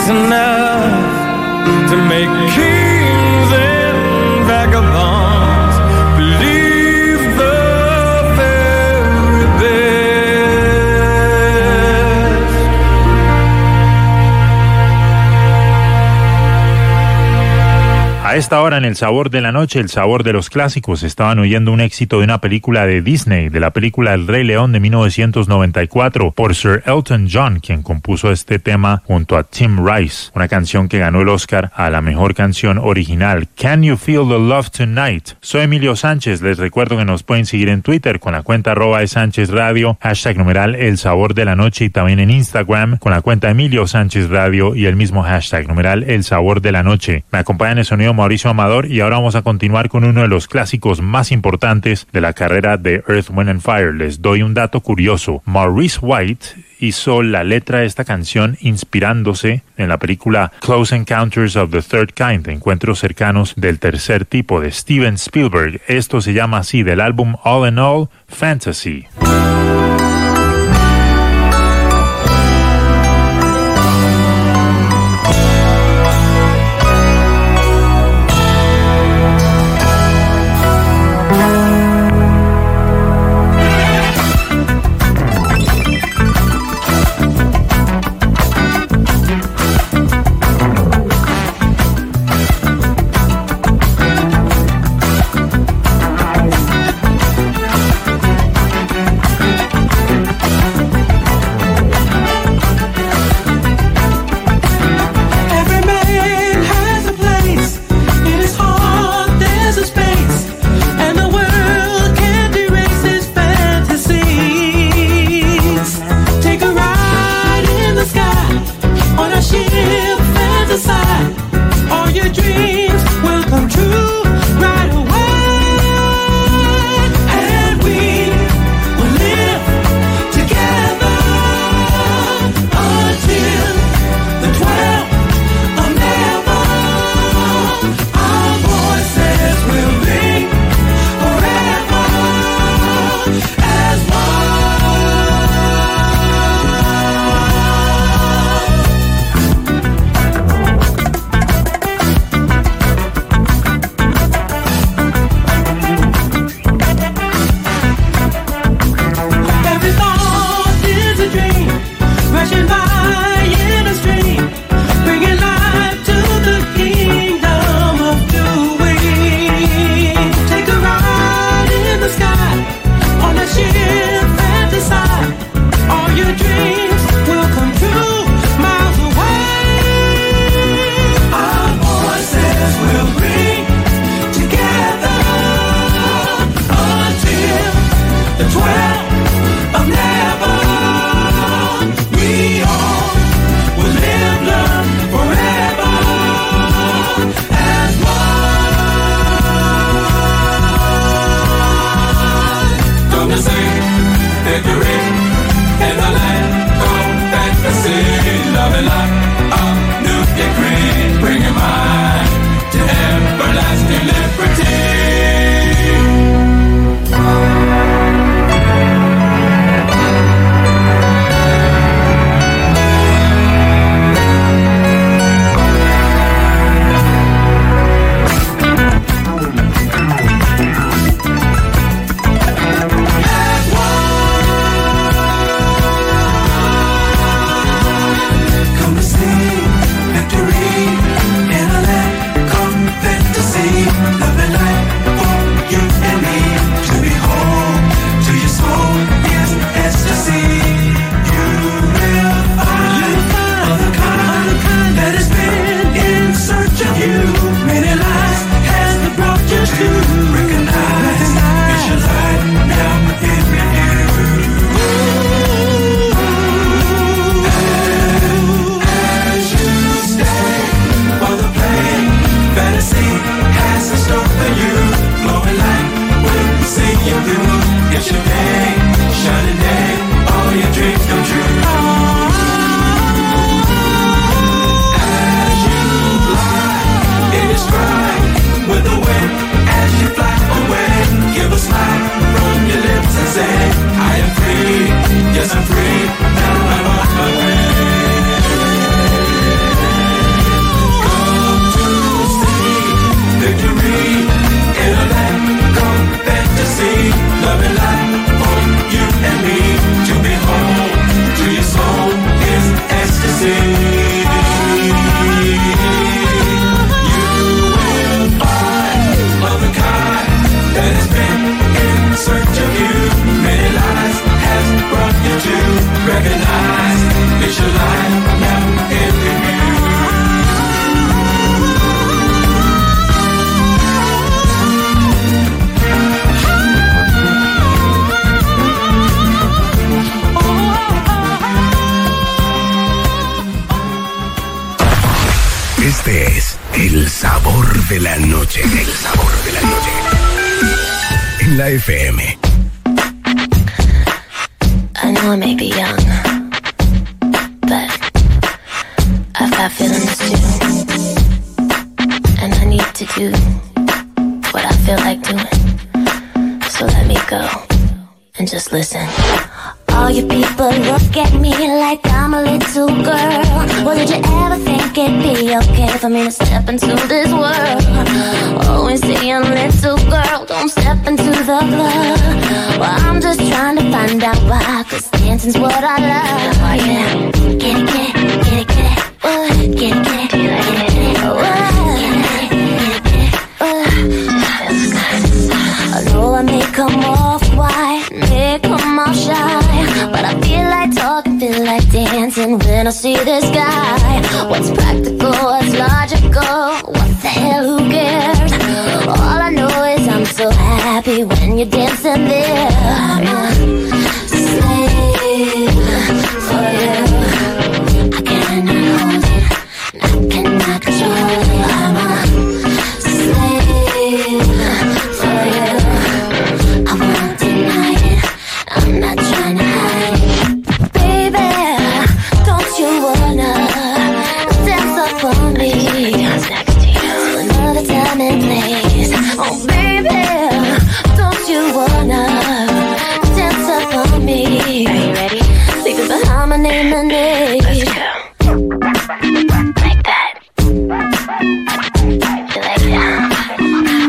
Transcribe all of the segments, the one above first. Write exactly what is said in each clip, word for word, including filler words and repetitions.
It's enough to make kings and vagabonds believe the very best. A esta hora en El Sabor de la Noche, el sabor de los clásicos, estaban oyendo un éxito de una película de Disney, de la película El Rey León de mil novecientos noventa y cuatro, por Sir Elton John, quien compuso este tema junto a Tim Rice, una canción que ganó el Oscar a la mejor canción original, Can You Feel the Love Tonight. Soy Emilio Sánchez, les recuerdo que nos pueden seguir en Twitter con la cuenta arroba de Sánchez Radio, hashtag numeral El Sabor de la Noche, y también en Instagram con la cuenta Emilio Sánchez Radio y el mismo hashtag numeral El Sabor de la Noche. Me acompaña en el sonido Mauricio Amador y ahora vamos a continuar con uno de los clásicos más importantes de la carrera de Earth, Wind and Fire. Les doy un dato curioso. Maurice White hizo la letra de esta canción inspirándose en la película Close Encounters of the Third Kind, Encuentros cercanos del tercer tipo, de Steven Spielberg. Esto se llama así, del álbum All in All, Fantasy. Este es el sabor de la noche. El sabor de la noche. En la F M. I know I may be young, but I've got feelings too. And I need to do what I feel like doing. So let me go and just listen. All you people look at me like I'm a little girl. Well, did you ever think it'd be okay for me to step into this world? Always saying, little girl, don't step into the club. Well, I'm just trying to find out why, cause dancing's what I love. Oh yeah, get it, get it, get it, get it. Uh, get it, get it, get it, get it. Uh, get it, get it, uh, I know I may come off white, may come off shy, but I feel like talking, feel like dancing when I see this guy. What's practical, what's logical, what the hell, who cares? All I know is I'm so happy when you're dancing there. I'm a slave for you. I cannot hold it, I cannot control it. I'm a slave for you. I won't deny it, I'm not trying to hide it. Baby, don't you wanna dance up on me? To another time and place. Oh baby, don't you wanna dance up on me? Are you ready? Leave it behind my name and age. Let's go. Like that. You like that?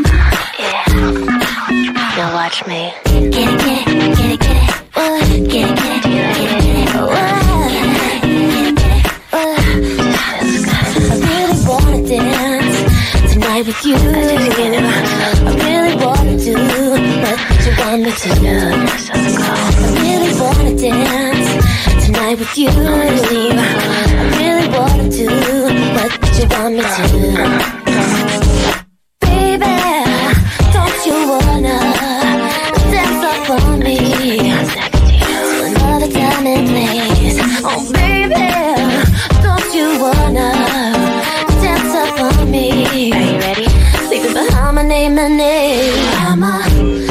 Yeah. Now watch me. Get it, get it, get it, get it. Uh, get it, get it, get it, get it. Uh, get it, get it, uh. I really wanna dance tonight with you. I really wanna do what you want me to do. I really wanna dance tonight with you. I really wanna do what you want me to do. Baby, don't you wanna dance up on me to another time and place? Oh baby, don't you wanna dance up on me? Are you ready? Leave it behind my name and age. I'm a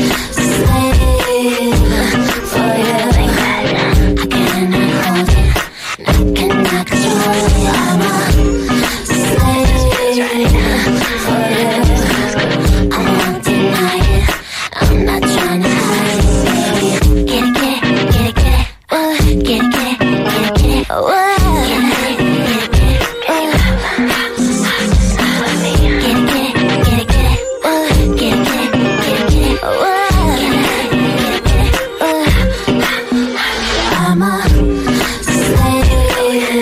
slave for you. Like that. I cannot hold it, I cannot control it. I'm a slave for you. I won't deny it, I'm not trying to hide it. Get it, get it, get it, get it. Uh, get it, get it, get it, get it. Uh, get it, get it, get it, get it. Get it, get it, get it, get it. Uh, get it, get it, get it, get it. Uh, get it, get it, get it. Uh, I'm a slave for you.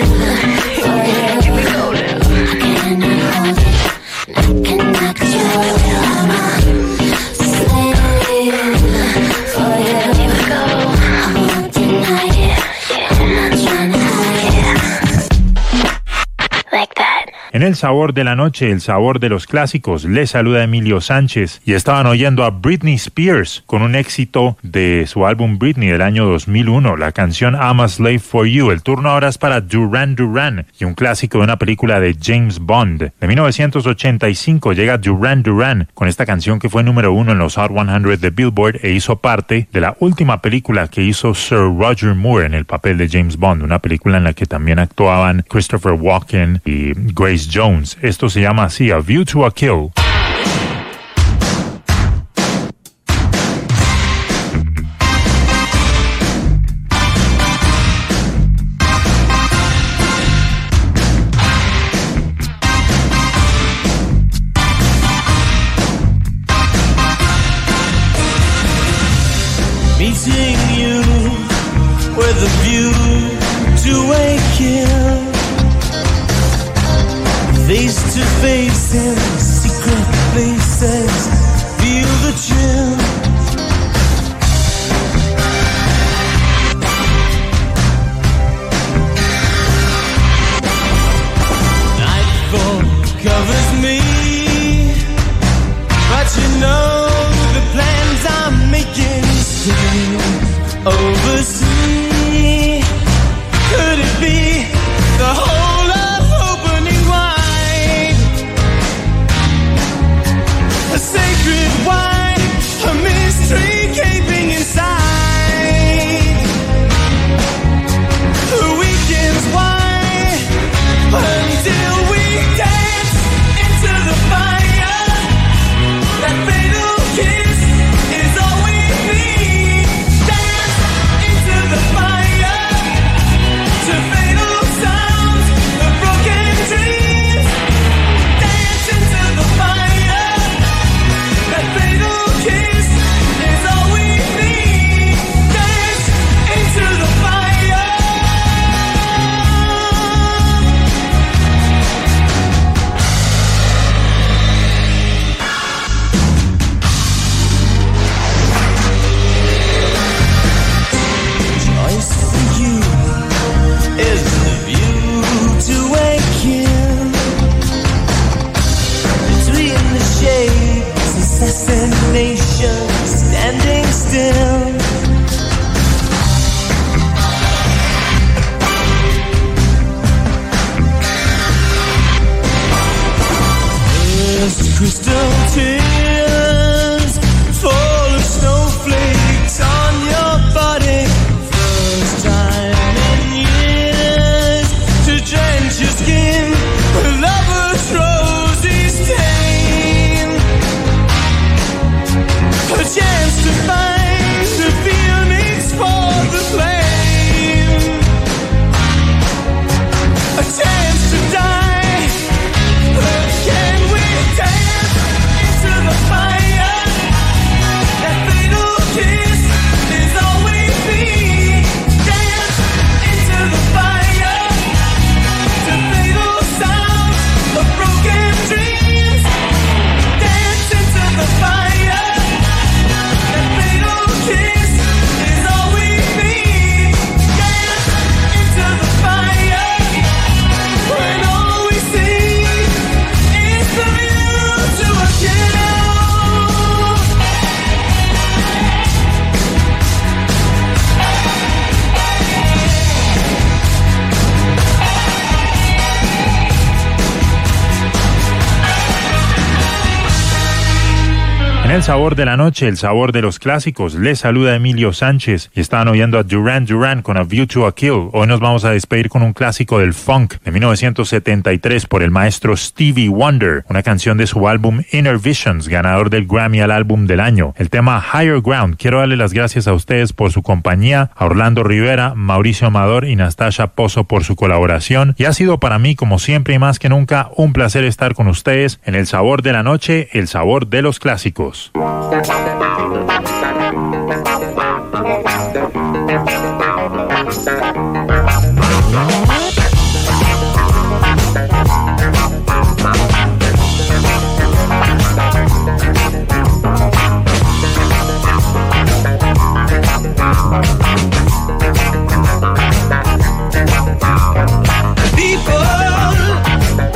I cannot hold it, I cannot control it. I'm a slave for you. Here we go. I won't deny it, I'm not trying to hide it. Like that. En el sabor de la noche, el sabor de los clásicos, les saluda Emilio Sánchez y estaban oyendo a Britney Spears con un éxito de su álbum Britney del año dos mil uno, la canción I'm a Slave for You. El turno ahora es para Duran Duran y un clásico de una película de James Bond. De mil novecientos ochenta y cinco llega Duran Duran con esta canción que fue número uno en los Hot cien de Billboard e hizo parte de la última película que hizo Sir Roger Moore en el papel de James Bond, una película en la que también actuaban Christopher Walken y Grace Jones. Esto se llama así, A View to a Kill. Meeting you with a view to a kill. Face to face in secret places, feel the chill. Nightfall covers me, but you know the plans I'm making still oversee. Could it be the whole of opening wide? crystal tears fall as snowflakes on your body. First time in years to drench your skin with lover's rosy stain. A chance to find the feelings for the flame. A chance to die. Can we dance into the fire? That fatal kiss is all we need. Dance into the fire. To fatal sounds of broken dreams. Dance into the fire. That fatal kiss is all we need. Dance into the fire. When all we see is the view to a kill. En el sabor de la noche, el sabor de los clásicos, les saluda Emilio Sánchez y están oyendo a Duran Duran con A View to a Kill. Hoy nos vamos a despedir con un clásico del funk de mil novecientos setenta y tres por el maestro Stevie Wonder, una canción de su álbum Inner Visions, ganador del Grammy al álbum del año. El tema Higher Ground. Quiero darle las gracias a ustedes por su compañía, a Orlando Rivera, Mauricio Amador y Nastasha Pozo por su colaboración, y ha sido para mí, como siempre y más que nunca, un placer estar con ustedes en el sabor de la noche, el sabor de los clásicos.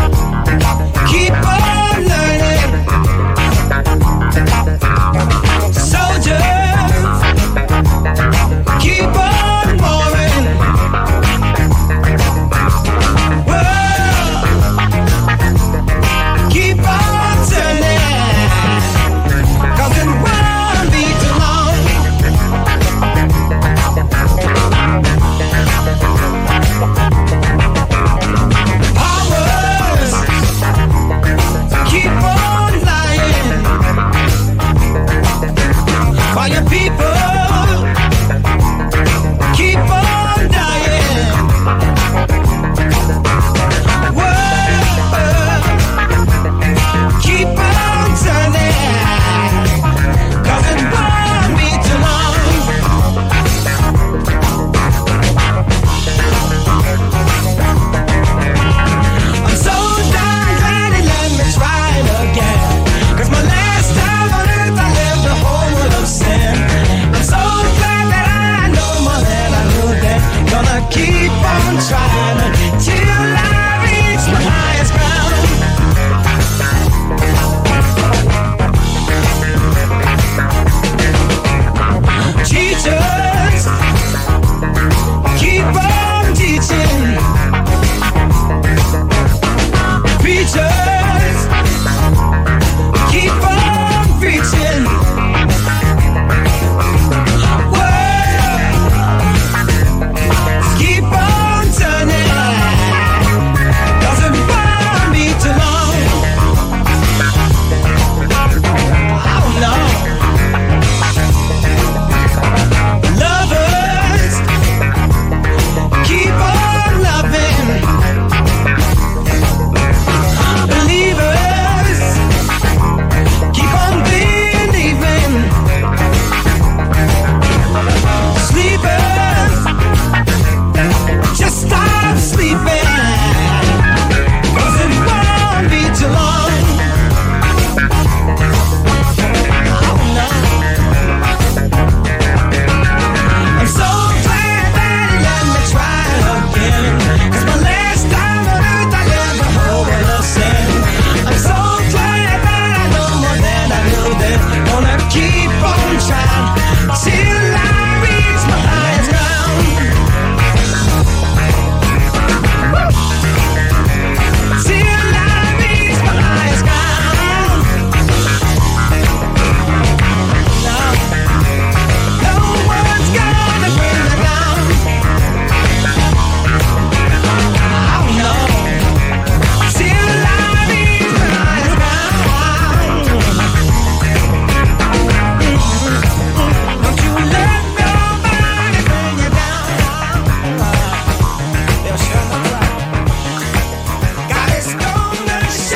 Keep on learning.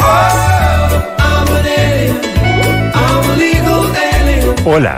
Hola,